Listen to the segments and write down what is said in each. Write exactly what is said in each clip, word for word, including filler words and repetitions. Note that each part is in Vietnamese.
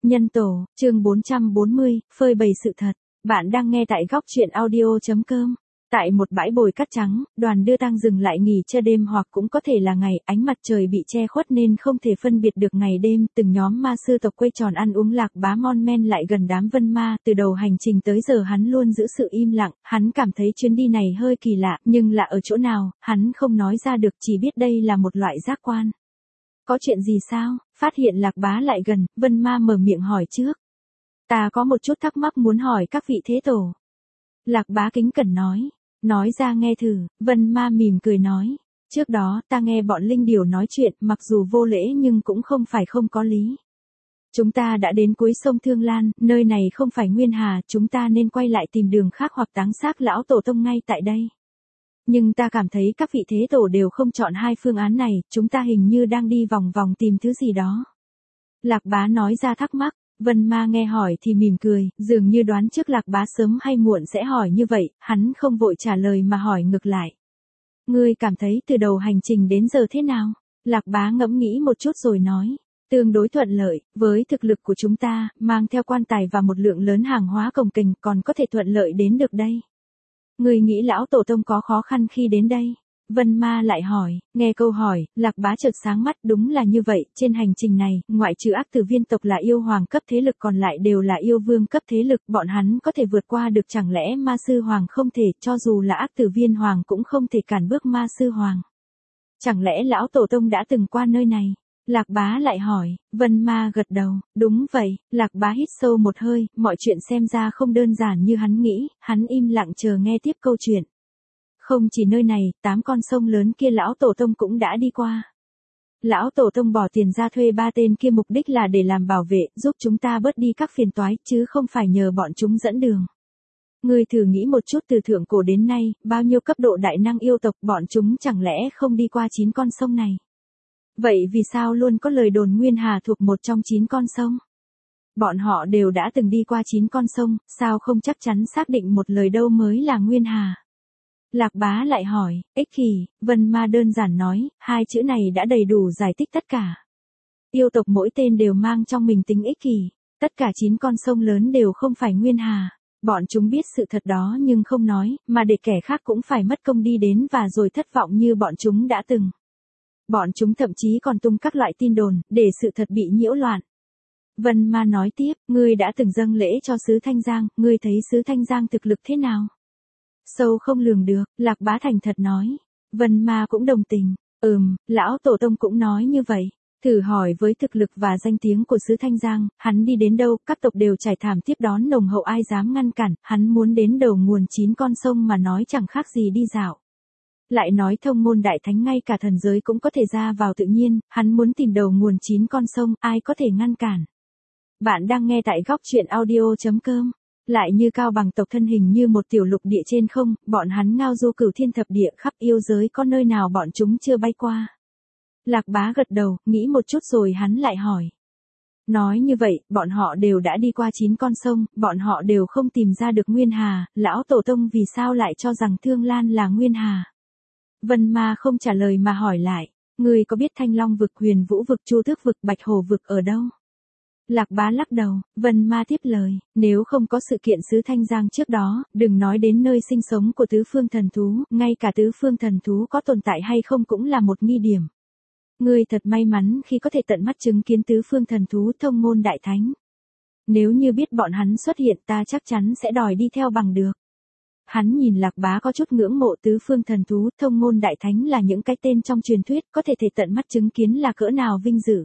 Nhân tổ, chương bốn trăm bốn mươi, phơi bày sự thật. Bạn đang nghe tại góc truyện audio chấm com. Tại một bãi bồi cát trắng, đoàn đưa tang dừng lại nghỉ trưa đêm hoặc cũng có thể là ngày, ánh mặt trời bị che khuất nên không thể phân biệt được ngày đêm. Từng nhóm ma sư tộc quây tròn ăn uống, Lạc Bá mon men lại gần đám vân ma. Từ đầu hành trình tới giờ hắn luôn giữ sự im lặng, hắn cảm thấy chuyến đi này hơi kỳ lạ, nhưng lạ ở chỗ nào, hắn không nói ra được, chỉ biết đây là một loại giác quan. Có chuyện gì sao? Phát hiện Lạc Bá lại gần, vân ma mở miệng hỏi trước. Ta có một chút thắc mắc muốn hỏi các vị thế tổ. Lạc Bá kính cẩn nói. Nói ra nghe thử, vân ma mỉm cười nói. Trước đó ta nghe bọn linh điểu nói chuyện, mặc dù vô lễ nhưng cũng không phải không có lý. Chúng ta đã đến cuối sông Thương Lan, nơi này không phải Nguyên Hà, chúng ta nên quay lại tìm đường khác hoặc táng xác lão tổ tông ngay tại đây. Nhưng ta cảm thấy các vị thế tổ đều không chọn hai phương án này, chúng ta hình như đang đi vòng vòng tìm thứ gì đó. Lạc Bá nói ra thắc mắc, vân ma nghe hỏi thì mỉm cười, dường như đoán trước Lạc Bá sớm hay muộn sẽ hỏi như vậy, hắn không vội trả lời mà hỏi ngược lại. Ngươi cảm thấy từ đầu hành trình đến giờ thế nào? Lạc Bá ngẫm nghĩ một chút rồi nói. Tương đối thuận lợi, với thực lực của chúng ta, mang theo quan tài và một lượng lớn hàng hóa cồng kềnh còn có thể thuận lợi đến được đây. Ngươi nghĩ lão tổ tông có khó khăn khi đến đây? Vân ma lại hỏi, nghe câu hỏi, Lạc Bá chợt sáng mắt, đúng là như vậy, trên hành trình này, ngoại trừ ác tử viên tộc là yêu hoàng cấp thế lực còn lại đều là yêu vương cấp thế lực, bọn hắn có thể vượt qua được, chẳng lẽ ma sư hoàng không thể, cho dù là ác tử viên hoàng cũng không thể cản bước ma sư hoàng. Chẳng lẽ lão tổ tông đã từng qua nơi này? Lạc Bá lại hỏi, vân ma gật đầu, đúng vậy. Lạc Bá hít sâu một hơi, mọi chuyện xem ra không đơn giản như hắn nghĩ, hắn im lặng chờ nghe tiếp câu chuyện. Không chỉ nơi này, tám con sông lớn kia lão tổ tông cũng đã đi qua. Lão tổ tông bỏ tiền ra thuê ba tên kia mục đích là để làm bảo vệ, giúp chúng ta bớt đi các phiền toái, chứ không phải nhờ bọn chúng dẫn đường. Ngươi thử nghĩ một chút, từ thượng cổ đến nay, bao nhiêu cấp độ đại năng yêu tộc, bọn chúng chẳng lẽ không đi qua chín con sông này? Vậy vì sao luôn có lời đồn Nguyên Hà thuộc một trong chín con sông? Bọn họ đều đã từng đi qua chín con sông, sao không chắc chắn xác định một lời đâu mới là Nguyên Hà? Lạc Bá lại hỏi, ích kỷ, vân ma đơn giản nói, hai chữ này đã đầy đủ giải thích tất cả. Yêu tộc mỗi tên đều mang trong mình tính ích kỷ, tất cả chín con sông lớn đều không phải Nguyên Hà. Bọn chúng biết sự thật đó nhưng không nói, mà để kẻ khác cũng phải mất công đi đến và rồi thất vọng như bọn chúng đã từng. Bọn chúng thậm chí còn tung các loại tin đồn, để sự thật bị nhiễu loạn. Vân ma nói tiếp, ngươi đã từng dâng lễ cho sứ Thanh Giang, ngươi thấy sứ Thanh Giang thực lực thế nào? Sâu không lường được, Lạc Bá thành thật nói. Vân ma cũng đồng tình, ừm, lão tổ tông cũng nói như vậy. Thử hỏi với thực lực và danh tiếng của sứ Thanh Giang, hắn đi đến đâu, các tộc đều trải thảm tiếp đón nồng hậu, ai dám ngăn cản, hắn muốn đến đầu nguồn chín con sông mà nói chẳng khác gì đi dạo. Lại nói thông môn đại thánh ngay cả thần giới cũng có thể ra vào tự nhiên, hắn muốn tìm đầu nguồn chín con sông, ai có thể ngăn cản. Bạn đang nghe tại góc truyện audio chấm com. Lại như Cao Bằng tộc thân hình như một tiểu lục địa trên không, bọn hắn ngao du cửu thiên thập địa khắp yêu giới, có nơi nào bọn chúng chưa bay qua. Lạc Bá gật đầu, nghĩ một chút rồi hắn lại hỏi. Nói như vậy, bọn họ đều đã đi qua chín con sông, bọn họ đều không tìm ra được Nguyên Hà, lão tổ tông vì sao lại cho rằng Thương Lan là Nguyên Hà? Vân ma không trả lời mà hỏi lại, ngươi có biết Thanh Long vực, Huyền Vũ vực, Chu Tước vực, Bạch Hổ vực ở đâu? Lạc Bá lắc đầu, vân ma tiếp lời, nếu không có sự kiện sứ Thanh Giang trước đó, đừng nói đến nơi sinh sống của tứ phương thần thú, ngay cả tứ phương thần thú có tồn tại hay không cũng là một nghi điểm. Ngươi thật may mắn khi có thể tận mắt chứng kiến tứ phương thần thú thông môn đại thánh. Nếu như biết bọn hắn xuất hiện, ta chắc chắn sẽ đòi đi theo bằng được. Hắn nhìn Lạc Bá có chút ngưỡng mộ, tứ phương thần thú, thông môn đại thánh là những cái tên trong truyền thuyết, có thể thể tận mắt chứng kiến là cỡ nào vinh dự.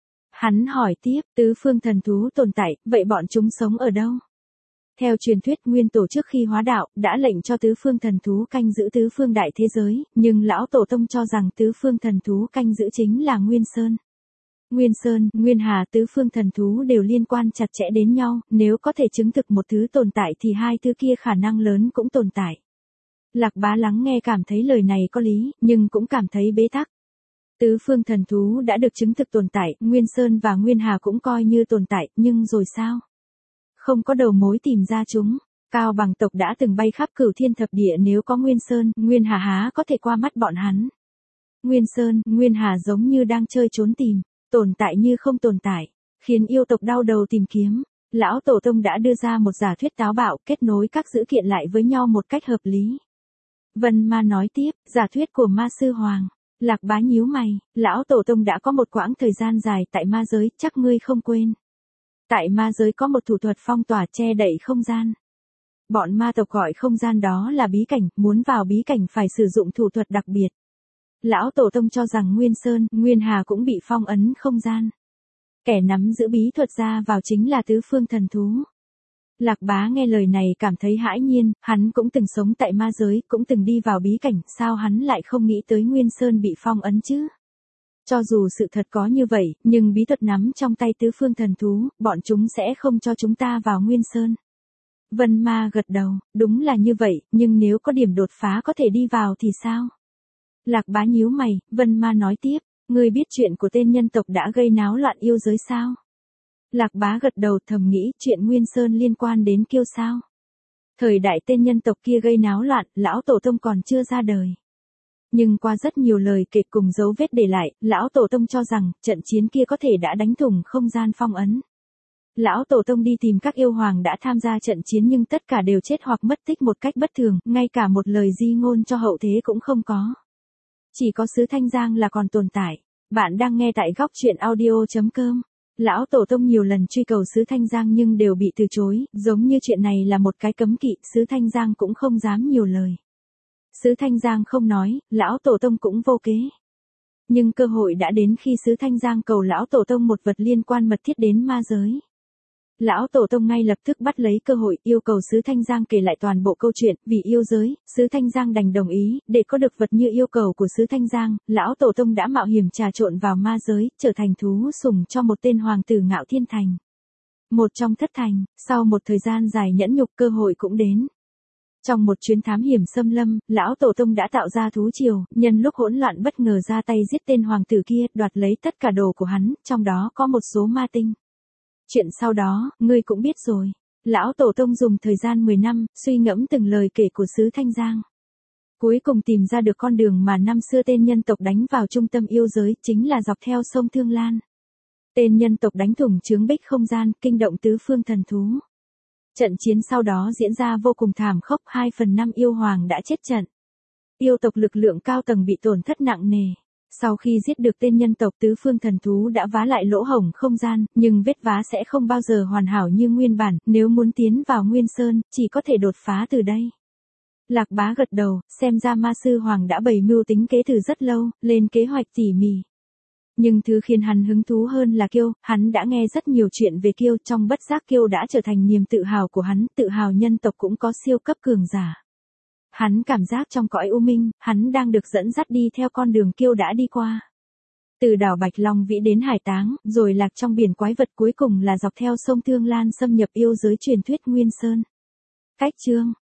Hắn hỏi tiếp, tứ phương thần thú tồn tại, vậy bọn chúng sống ở đâu? Theo truyền thuyết, nguyên tổ trước khi hóa đạo, đã lệnh cho tứ phương thần thú canh giữ tứ phương đại thế giới, nhưng lão tổ tông cho rằng tứ phương thần thú canh giữ chính là Nguyên Sơn. Nguyên Sơn, Nguyên Hà, tứ phương thần thú đều liên quan chặt chẽ đến nhau, nếu có thể chứng thực một thứ tồn tại thì hai thứ kia khả năng lớn cũng tồn tại. Lạc Bá lắng nghe cảm thấy lời này có lý, nhưng cũng cảm thấy bế tắc. Tứ phương thần thú đã được chứng thực tồn tại, Nguyên Sơn và Nguyên Hà cũng coi như tồn tại, nhưng rồi sao? Không có đầu mối tìm ra chúng. Cao Bằng tộc đã từng bay khắp cửu thiên thập địa, nếu có Nguyên Sơn, Nguyên Hà há có thể qua mắt bọn hắn. Nguyên Sơn, Nguyên Hà giống như đang chơi trốn tìm, tồn tại như không tồn tại. khiến yêu tộc đau đầu tìm kiếm. Lão Tổ Tông đã đưa ra một giả thuyết táo bạo, kết nối các dữ kiện lại với nhau một cách hợp lý. Vân Ma nói tiếp, giả thuyết của Ma Sư Hoàng. Lạc Bá nhíu mày, Lão Tổ Tông đã có một quãng thời gian dài tại ma giới, chắc ngươi không quên. Tại ma giới có một thủ thuật phong tỏa che đậy không gian. Bọn ma tộc gọi không gian đó là bí cảnh, muốn vào bí cảnh phải sử dụng thủ thuật đặc biệt. Lão Tổ Tông cho rằng Nguyên Sơn, Nguyên Hà cũng bị phong ấn không gian. Kẻ nắm giữ bí thuật ra vào chính là tứ phương thần thú. Lạc Bá nghe lời này cảm thấy hãi nhiên, hắn cũng từng sống tại ma giới, cũng từng đi vào bí cảnh, sao hắn lại không nghĩ tới Nguyên Sơn bị phong ấn chứ? Cho dù sự thật có như vậy, nhưng bí thuật nắm trong tay tứ phương thần thú, bọn chúng sẽ không cho chúng ta vào Nguyên Sơn. Vân Ma gật đầu, đúng là như vậy, nhưng nếu có điểm đột phá có thể đi vào thì sao? Lạc Bá nhíu mày, Vân Ma nói tiếp, ngươi biết chuyện của tên nhân tộc đã gây náo loạn yêu giới sao? Lạc Bá gật đầu thầm nghĩ chuyện Nguyên Sơn liên quan đến Kiêu sao? Thời đại tên nhân tộc kia gây náo loạn, Lão Tổ Tông còn chưa ra đời. Nhưng qua rất nhiều lời kể cùng dấu vết để lại, Lão Tổ Tông cho rằng trận chiến kia có thể đã đánh thủng không gian phong ấn. Lão Tổ Tông đi tìm các yêu hoàng đã tham gia trận chiến nhưng tất cả đều chết hoặc mất tích một cách bất thường, ngay cả một lời di ngôn cho hậu thế cũng không có. Chỉ có xứ Thanh Giang là còn tồn tại. Bạn đang nghe tại góc truyện audio chấm com. Lão Tổ Tông nhiều lần truy cầu xứ Thanh Giang nhưng đều bị từ chối, giống như chuyện này là một cái cấm kỵ, xứ Thanh Giang cũng không dám nhiều lời. Xứ Thanh Giang không nói, Lão Tổ Tông cũng vô kế. Nhưng cơ hội đã đến khi xứ Thanh Giang cầu Lão Tổ Tông một vật liên quan mật thiết đến ma giới. Lão Tổ Tông ngay lập tức bắt lấy cơ hội yêu cầu xứ Thanh Giang kể lại toàn bộ câu chuyện, vì yêu giới, xứ Thanh Giang đành đồng ý, để có được vật như yêu cầu của xứ Thanh Giang, Lão Tổ Tông đã mạo hiểm trà trộn vào ma giới, trở thành thú sủng cho một tên hoàng tử Ngạo Thiên Thành. Một trong thất thành, sau một thời gian dài nhẫn nhục cơ hội cũng đến. Trong một chuyến thám hiểm xâm lâm, Lão Tổ Tông đã tạo ra thú triều, nhân lúc hỗn loạn bất ngờ ra tay giết tên hoàng tử kia, đoạt lấy tất cả đồ của hắn, trong đó có một số ma tinh. Chuyện sau đó, ngươi cũng biết rồi. Lão Tổ Tông dùng thời gian mười năm, suy ngẫm từng lời kể của xứ Thanh Giang. Cuối cùng tìm ra được con đường mà năm xưa tên nhân tộc đánh vào trung tâm yêu giới, chính là dọc theo sông Thương Lan. Tên nhân tộc đánh thủng chướng bích không gian, kinh động tứ phương thần thú. Trận chiến sau đó diễn ra vô cùng thảm khốc, hai phần năm yêu hoàng đã chết trận. Yêu tộc lực lượng cao tầng bị tổn thất nặng nề. Sau khi giết được tên nhân tộc tứ phương thần thú đã vá lại lỗ hổng không gian, nhưng vết vá sẽ không bao giờ hoàn hảo như nguyên bản, nếu muốn tiến vào Nguyên Sơn, chỉ có thể đột phá từ đây. Lạc Bá gật đầu, xem ra Ma Sư Hoàng đã bày mưu tính kế từ rất lâu, lên kế hoạch tỉ mỉ. Nhưng thứ khiến hắn hứng thú hơn là Kiêu, hắn đã nghe rất nhiều chuyện về Kiêu, trong bất giác Kiêu đã trở thành niềm tự hào của hắn, tự hào nhân tộc cũng có siêu cấp cường giả. Hắn cảm giác trong cõi u minh, hắn đang được dẫn dắt đi theo con đường Kiêu đã đi qua. Từ đảo Bạch Long Vĩ đến Hải Táng, rồi lạc trong biển quái vật, cuối cùng là dọc theo sông Thương Lan xâm nhập yêu giới truyền thuyết Nguyên Sơn. Cách chương